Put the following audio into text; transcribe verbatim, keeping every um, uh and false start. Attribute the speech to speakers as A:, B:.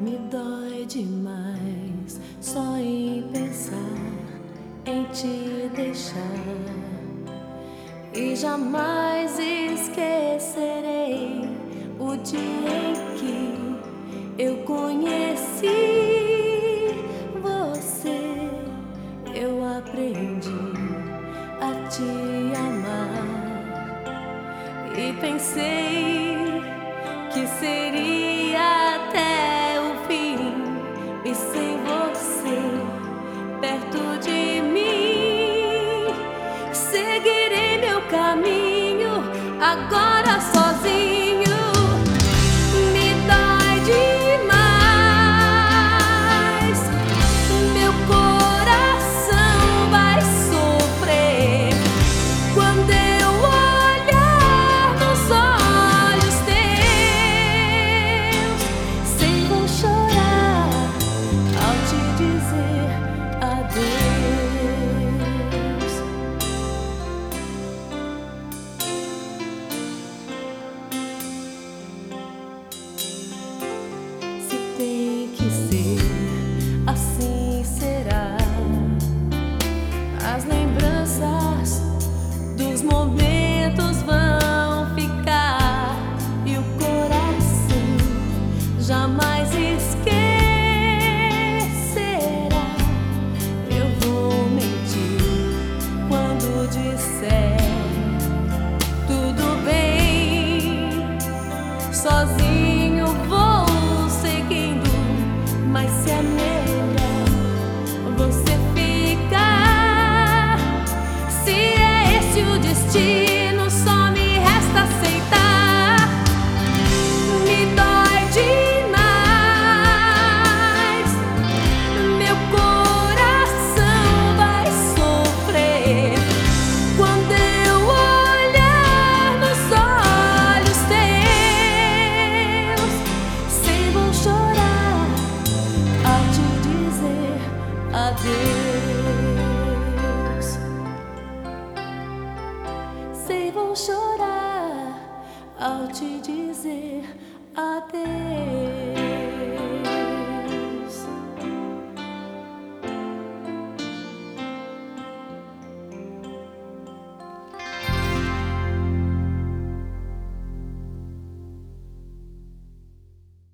A: Me dói demais só em pensar em te deixar, e jamais esquecerei o dia em que eu conheci você. Eu aprendi a te amar e pensei que seria até o fim, e sem você perto de mim seguirei meu caminho agora sozinho. Me dói demais, meu coração vai sofrer quando eu olhar nos olhos teus. Sei, vou chorar ao te dizer adeus. Se tem que ser, assim será. As lembranças dos momentos vão ficar, e o coração jamais esquecerá. Eu vou mentir quando disser tudo bem, sozinho vou seguindo, mas se é melhor você ficar, se é esse o destino, só me resta aceitar. Me dói demais, meu coração vai sofrer quando eu olhar nos olhos teus. Sei, vou chorar ao te dizer adeus. Sei, vou chorar ao te dizer adeus.